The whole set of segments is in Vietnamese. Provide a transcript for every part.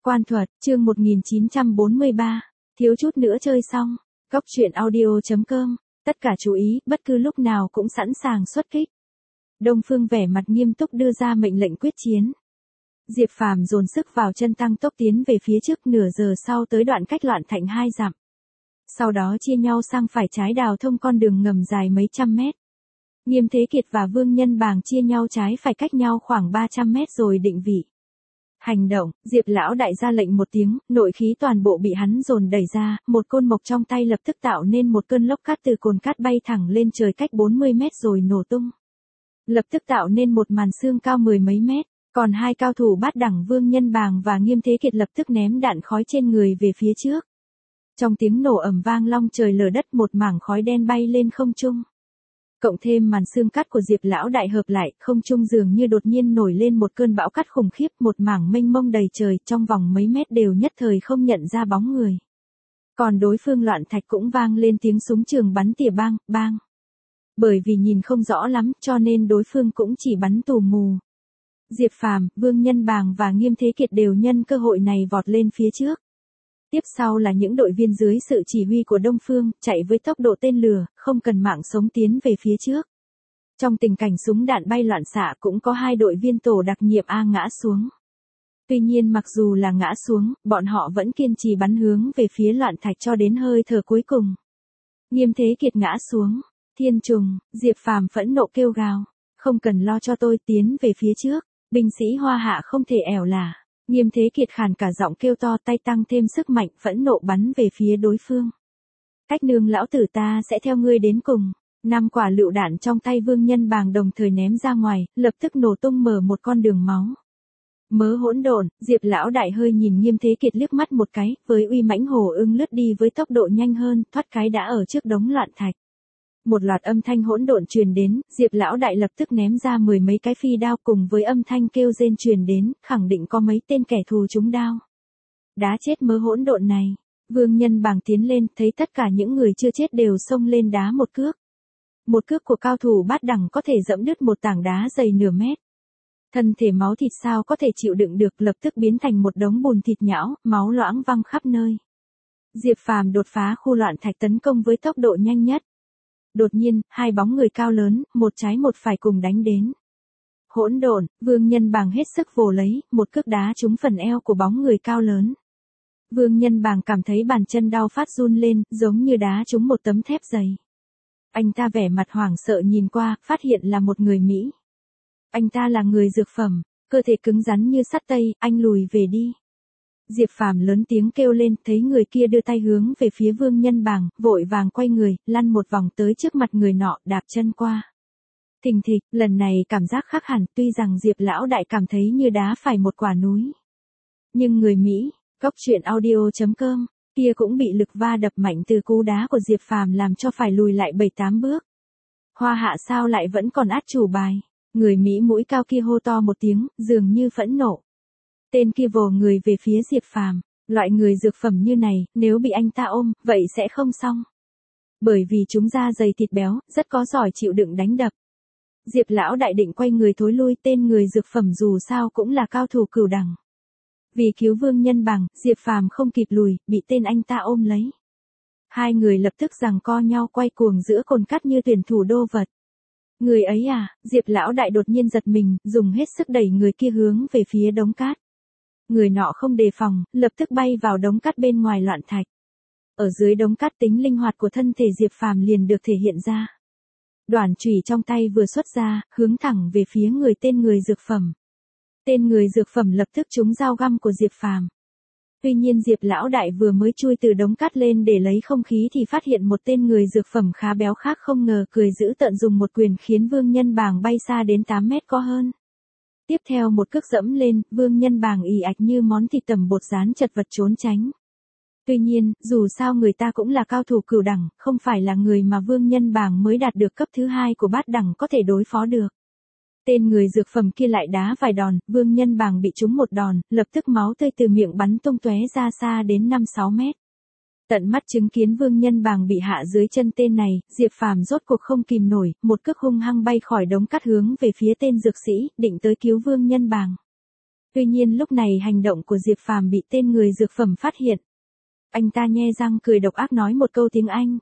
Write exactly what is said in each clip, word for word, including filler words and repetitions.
Quan thuật, chương một nghìn chín trăm bốn mươi ba, thiếu chút nữa chơi xong. Cốc truyện audio chấm com, tất cả chú ý, bất cứ lúc nào cũng sẵn sàng xuất kích. Đông Phương vẻ mặt nghiêm túc đưa ra mệnh lệnh quyết chiến. Diệp Phàm dồn sức vào chân tăng tốc tiến về phía trước, nửa giờ sau tới đoạn cách Loạn Thạnh hai dặm. Sau đó chia nhau sang phải trái đào thông con đường ngầm dài mấy trăm mét. Nghiêm Thế Kiệt và Vương Nhân Bàng chia nhau trái phải cách nhau khoảng ba trăm mét rồi định vị. Hành động, Diệp lão đại ra lệnh một tiếng, nội khí toàn bộ bị hắn dồn đẩy ra, một côn mộc trong tay lập tức tạo nên một cơn lốc cát từ cồn cát bay thẳng lên trời cách bốn mươi mét rồi nổ tung. Lập tức tạo nên một màn sương cao mười mấy mét, còn hai cao thủ bát đẳng Vương Nhân Bàng và Nghiêm Thế Kiệt lập tức ném đạn khói trên người về phía trước. Trong tiếng nổ ầm vang long trời lở đất, một mảng khói đen bay lên không trung. Cộng thêm màn sương cát của Diệp lão đại hợp lại, không trung dường như đột nhiên nổi lên một cơn bão cát khủng khiếp, một mảng mênh mông đầy trời, trong vòng mấy mét đều nhất thời không nhận ra bóng người. Còn đối phương Loạn Thạch cũng vang lên tiếng súng trường bắn tỉa bang, bang. Bởi vì nhìn không rõ lắm, cho nên đối phương cũng chỉ bắn tù mù. Diệp Phàm, Vương Nhân Bàng và Nghiêm Thế Kiệt đều nhân cơ hội này vọt lên phía trước. Tiếp sau là những đội viên dưới sự chỉ huy của Đông Phương, chạy với tốc độ tên lửa, không cần mạng sống tiến về phía trước. Trong tình cảnh súng đạn bay loạn xạ cũng có hai đội viên tổ đặc nhiệm A ngã xuống. Tuy nhiên mặc dù là ngã xuống, bọn họ vẫn kiên trì bắn hướng về phía Loạn Thạch cho đến hơi thở cuối cùng. Nghiêm Thế Kiệt ngã xuống, Thiên Trùng, Diệp Phàm phẫn nộ kêu gào, không cần lo cho tôi, tiến về phía trước, binh sĩ Hoa Hạ không thể ẻo lả. Nghiêm Thế Kiệt khàn cả giọng kêu to, tay tăng thêm sức mạnh, phẫn nộ bắn về phía đối phương. Cách nương lão tử, ta sẽ theo ngươi đến cùng. Năm quả lựu đạn trong tay Vương Nhân Bàng đồng thời ném ra ngoài, lập tức nổ tung mở một con đường máu. Mớ hỗn độn, Diệp lão đại hơi nhìn Nghiêm Thế Kiệt liếc mắt một cái, với uy mãnh hổ ưng lướt đi với tốc độ nhanh hơn, thoát cái đã ở trước đống Loạn Thạch. Một loạt âm thanh hỗn độn truyền đến, Diệp lão đại lập tức ném ra mười mấy cái phi đao, cùng với âm thanh kêu rên truyền đến, khẳng định có mấy tên kẻ thù trúng đao. Đá chết mớ hỗn độn này. Vương Nhân Bàng tiến lên, thấy tất cả những người chưa chết đều xông lên đá một cước. Một cước của cao thủ bát đẳng có thể dẫm đứt một tảng đá dày nửa mét. Thân thể máu thịt sao có thể chịu đựng được, lập tức biến thành một đống bùn thịt nhão, máu loãng văng khắp nơi. Diệp Phàm đột phá khu Loạn Thạch tấn công với tốc độ nhanh nhất. Đột nhiên, hai bóng người cao lớn, một trái một phải cùng đánh đến. Hỗn độn, Vương Nhân Bàng hết sức vồ lấy, một cước đá trúng phần eo của bóng người cao lớn. Vương Nhân Bàng cảm thấy bàn chân đau phát run lên, giống như đá trúng một tấm thép dày. Anh ta vẻ mặt hoảng sợ nhìn qua, phát hiện là một người Mỹ. Anh ta là người dược phẩm, cơ thể cứng rắn như sắt tây, anh lùi về đi. Diệp Phàm lớn tiếng kêu lên, thấy người kia đưa tay hướng về phía Vương Nhân Bàng, vội vàng quay người, lăn một vòng tới trước mặt người nọ, đạp chân qua. Thình thịch, lần này cảm giác khác hẳn, tuy rằng Diệp lão đại cảm thấy như đá phải một quả núi. Nhưng người Mỹ, Cốc truyện audio chấm com, kia cũng bị lực va đập mạnh từ cú đá của Diệp Phàm làm cho phải lùi lại bảy tám bước. Hoa Hạ sao lại vẫn còn át chủ bài? Người Mỹ mũi cao kia hô to một tiếng, dường như phẫn nộ. Tên kia vồ người về phía Diệp Phàm, loại người dược phẩm như này, nếu bị anh ta ôm, vậy sẽ không xong. Bởi vì chúng da dày thịt béo, rất có giỏi chịu đựng đánh đập. Diệp lão đại định quay người thối lui, tên người dược phẩm dù sao cũng là cao thủ cửu đẳng. Vì cứu Vương Nhân Bàng, Diệp Phàm không kịp lùi, bị tên anh ta ôm lấy. Hai người lập tức giằng co nhau quay cuồng giữa cồn cát như tuyển thủ đô vật. Người ấy à, Diệp lão đại đột nhiên giật mình, dùng hết sức đẩy người kia hướng về phía đống cát. Người nọ không đề phòng, lập tức bay vào đống cát bên ngoài Loạn Thạch. Ở dưới đống cát, tính linh hoạt của thân thể Diệp Phàm liền được thể hiện ra. Đoản chùy trong tay vừa xuất ra, hướng thẳng về phía người tên người dược phẩm. Tên người dược phẩm lập tức trúng dao găm của Diệp Phàm. Tuy nhiên Diệp lão đại vừa mới chui từ đống cát lên để lấy không khí thì phát hiện một tên người dược phẩm khá béo khác không ngờ cười dữ tợn dùng một quyền khiến Vương Nhân Bàng bay xa đến tám mét có hơn. Tiếp theo một cước dẫm lên, Vương Nhân Bàng ì ạch như món thịt tẩm bột rán chật vật trốn tránh. Tuy nhiên, dù sao người ta cũng là cao thủ cửu đẳng, không phải là người mà Vương Nhân Bàng mới đạt được cấp thứ hai của bát đẳng có thể đối phó được. Tên người dược phẩm kia lại đá vài đòn, Vương Nhân Bàng bị trúng một đòn, lập tức máu tươi từ miệng bắn tung tóe ra xa đến năm sáu mét. Tận mắt chứng kiến Vương Nhân Bàng bị hạ dưới chân tên này, Diệp Phàm rốt cuộc không kìm nổi, một cước hung hăng bay khỏi đống cát hướng về phía tên dược sĩ, định tới cứu Vương Nhân Bàng. Tuy nhiên lúc này hành động của Diệp Phàm bị tên người dược phẩm phát hiện. Anh ta nhe răng cười độc ác nói một câu tiếng Anh.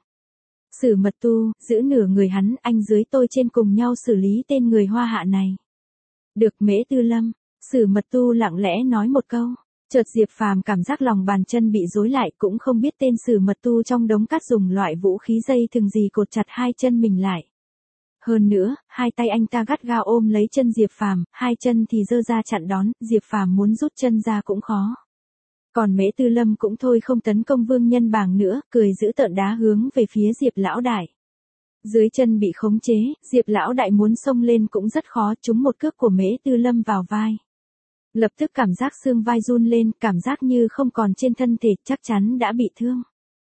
Sử Mật Tu, giữ nửa người hắn, anh dưới tôi trên cùng nhau xử lý tên người hoa hạ này. Được Mễ Tư Lâm, Sử Mật Tu lặng lẽ nói một câu. Chợt Diệp Phàm cảm giác lòng bàn chân bị rối lại, cũng không biết tên Sử Mật Tu trong đống cát dùng loại vũ khí dây thừng gì cột chặt hai chân mình lại. Hơn nữa, hai tay anh ta gắt gao ôm lấy chân Diệp Phàm, hai chân thì giơ ra chặn đón, Diệp Phàm muốn rút chân ra cũng khó. Còn Mễ Tư Lâm cũng thôi không tấn công Vương Nhân Bàng nữa, cười giữ tợn đá hướng về phía Diệp lão đại. Dưới chân bị khống chế, Diệp lão đại muốn xông lên cũng rất khó, trúng một cước của Mễ Tư Lâm vào vai. Lập tức cảm giác xương vai run lên, cảm giác như không còn trên thân thể, chắc chắn đã bị thương.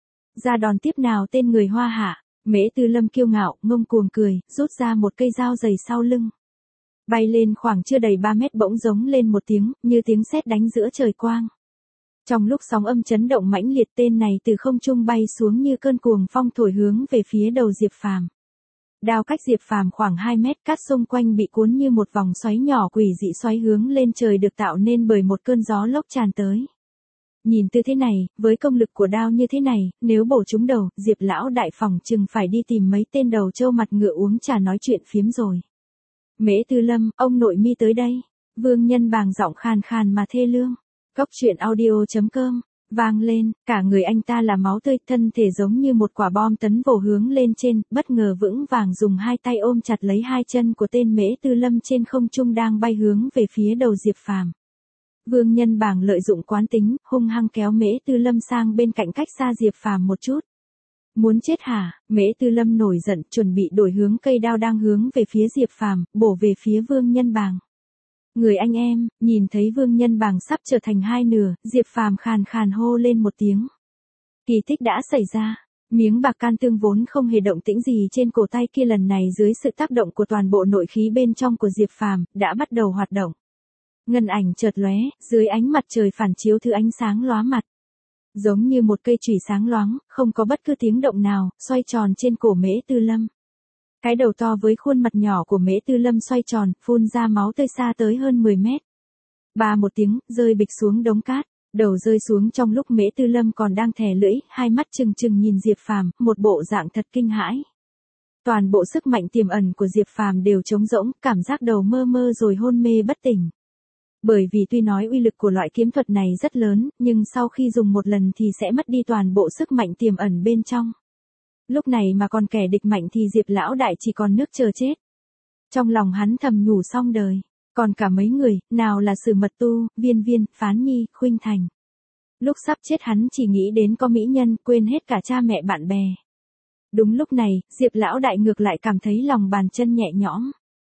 Ra đòn tiếp nào tên người hoa hạ, Mễ Tư Lâm kiêu ngạo, ngông cuồng cười, rút ra một cây dao dày sau lưng. Bay lên khoảng chưa đầy ba mét bỗng giống lên một tiếng, như tiếng sét đánh giữa trời quang. Trong lúc sóng âm chấn động mãnh liệt, tên này từ không trung bay xuống như cơn cuồng phong thổi hướng về phía đầu Diệp Phàm. Đao cách Diệp Phàm khoảng hai mét, cát xung quanh bị cuốn như một vòng xoáy nhỏ quỷ dị xoáy hướng lên trời được tạo nên bởi một cơn gió lốc tràn tới. Nhìn tư thế này, với công lực của đao như thế này, nếu bổ trúng đầu, Diệp lão đại phòng chừng phải đi tìm mấy tên đầu trâu mặt ngựa uống trà nói chuyện phiếm rồi. Mễ Tư Lâm, ông nội mi tới đây. Vương Nhân Bàng giọng khàn khàn mà thê lương. Cốc truyện audio chấm com vang lên, cả người anh ta là máu tươi, thân thể giống như một quả bom tấn vồ hướng lên trên, bất ngờ vững vàng dùng hai tay ôm chặt lấy hai chân của tên Mễ Tư Lâm trên không trung đang bay hướng về phía đầu Diệp Phàm. Vương Nhân Bàng lợi dụng quán tính, hung hăng kéo Mễ Tư Lâm sang bên cạnh cách xa Diệp Phàm một chút. Muốn chết hả? Mễ Tư Lâm nổi giận, chuẩn bị đổi hướng cây đao đang hướng về phía Diệp Phàm, bổ về phía Vương Nhân Bàng. Người anh em, nhìn thấy Vương Nhân Bàng sắp trở thành hai nửa, Diệp Phàm khàn khàn hô lên một tiếng. Kỳ tích đã xảy ra, miếng bạc can tương vốn không hề động tĩnh gì trên cổ tay kia lần này dưới sự tác động của toàn bộ nội khí bên trong của Diệp Phàm, đã bắt đầu hoạt động. Ngân ảnh chợt lóe, dưới ánh mặt trời phản chiếu thứ ánh sáng lóa mặt. Giống như một cây chùy sáng loáng, không có bất cứ tiếng động nào, xoay tròn trên cổ Mễ Tư Lâm. Cái đầu to với khuôn mặt nhỏ của Mễ Tư Lâm xoay tròn, phun ra máu tươi xa tới hơn mười mét. Ba một tiếng, rơi bịch xuống đống cát, đầu rơi xuống trong lúc Mễ Tư Lâm còn đang thè lưỡi, hai mắt trừng trừng nhìn Diệp Phàm, một bộ dạng thật kinh hãi. Toàn bộ sức mạnh tiềm ẩn của Diệp Phàm đều trống rỗng, cảm giác đầu mơ mơ rồi hôn mê bất tỉnh. Bởi vì tuy nói uy lực của loại kiếm thuật này rất lớn, nhưng sau khi dùng một lần thì sẽ mất đi toàn bộ sức mạnh tiềm ẩn bên trong. Lúc này mà còn kẻ địch mạnh thì Diệp lão đại chỉ còn nước chờ chết. Trong lòng hắn thầm nhủ xong đời, còn cả mấy người, nào là Sử Mật Tu, Viên Viên, Phán Nhi, Khuynh Thành. Lúc sắp chết hắn chỉ nghĩ đến có mỹ nhân, quên hết cả cha mẹ bạn bè. Đúng lúc này, Diệp lão đại ngược lại cảm thấy lòng bàn chân nhẹ nhõm.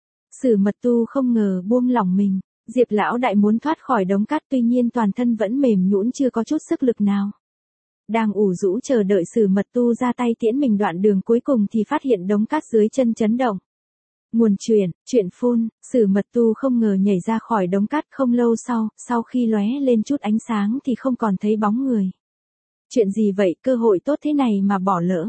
Sử Mật Tu không ngờ buông lỏng mình, Diệp lão đại muốn thoát khỏi đống cát, tuy nhiên toàn thân vẫn mềm nhũn chưa có chút sức lực nào. Đang ủ rũ chờ đợi Sử Mật Tu ra tay tiễn mình đoạn đường cuối cùng thì phát hiện đống cát dưới chân chấn động. Nguồn truyền, chuyện phun, Sử Mật Tu không ngờ nhảy ra khỏi đống cát, không lâu sau, sau khi lóe lên chút ánh sáng thì không còn thấy bóng người. Chuyện gì vậy, cơ hội tốt thế này mà bỏ lỡ.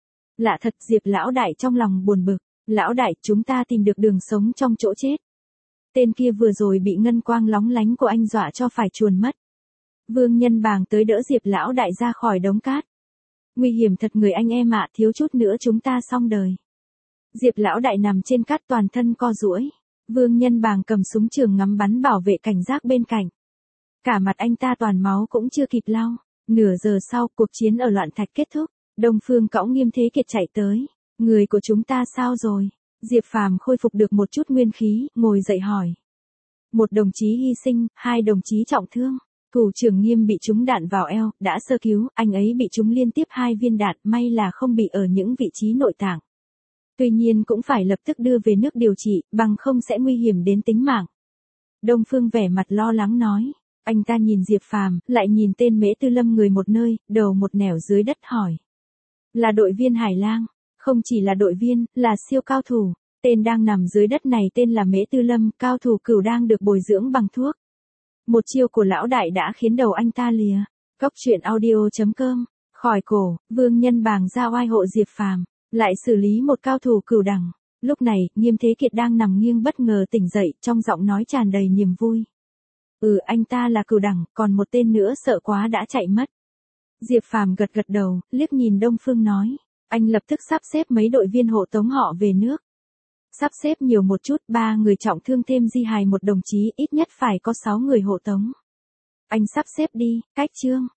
Lạ thật, Diệp lão đại trong lòng buồn bực. Lão đại, chúng ta tìm được đường sống trong chỗ chết. Tên kia vừa rồi bị ngân quang lóng lánh của anh dọa cho phải chuồn mất. Vương Nhân Bàng tới đỡ Diệp lão đại ra khỏi đống cát. Nguy hiểm thật người anh em ạ, thiếu chút nữa chúng ta xong đời. Diệp lão đại nằm trên cát toàn thân co duỗi. Vương Nhân Bàng cầm súng trường ngắm bắn bảo vệ cảnh giác bên cạnh. Cả mặt anh ta toàn máu cũng chưa kịp lau. Nửa giờ sau, cuộc chiến ở Loạn Thạch kết thúc. Đông Phương Cõng Nghiêm Thế Kiệt chạy tới. Người của chúng ta sao rồi? Diệp Phàm khôi phục được một chút nguyên khí, ngồi dậy hỏi. Một đồng chí hy sinh, hai đồng chí trọng thương. Thủ trưởng Nghiêm bị trúng đạn vào eo, đã sơ cứu, anh ấy bị trúng liên tiếp hai viên đạn, may là không bị ở những vị trí nội tạng. Tuy nhiên cũng phải lập tức đưa về nước điều trị, bằng không sẽ nguy hiểm đến tính mạng. Đông Phương vẻ mặt lo lắng nói. Anh ta nhìn Diệp Phàm, lại nhìn tên Mễ Tư Lâm người một nơi, đầu một nẻo dưới đất hỏi. Là đội viên Hải Lang. Không chỉ là đội viên, là siêu cao thủ. Tên đang nằm dưới đất này tên là Mễ Tư Lâm, cao thủ cửu đang được bồi dưỡng bằng thuốc. Một chiêu của lão đại đã khiến đầu anh ta lìa. Cốc truyện audio chấm com Khỏi cổ, Vương Nhân Bàng ra oai hộ Diệp Phàm, lại xử lý một cao thủ cửu đẳng. Lúc này, Nghiêm Thế Kiệt đang nằm nghiêng bất ngờ tỉnh dậy, trong giọng nói tràn đầy niềm vui. Ừ, anh ta là cửu đẳng, còn một tên nữa sợ quá đã chạy mất. Diệp Phàm gật gật đầu, liếc nhìn Đông Phương nói. Anh lập tức sắp xếp mấy đội viên hộ tống họ về nước. Sắp xếp nhiều một chút, ba người trọng thương thêm di hài một đồng chí, ít nhất phải có sáu người hộ tống. Anh sắp xếp đi, Cách Trương.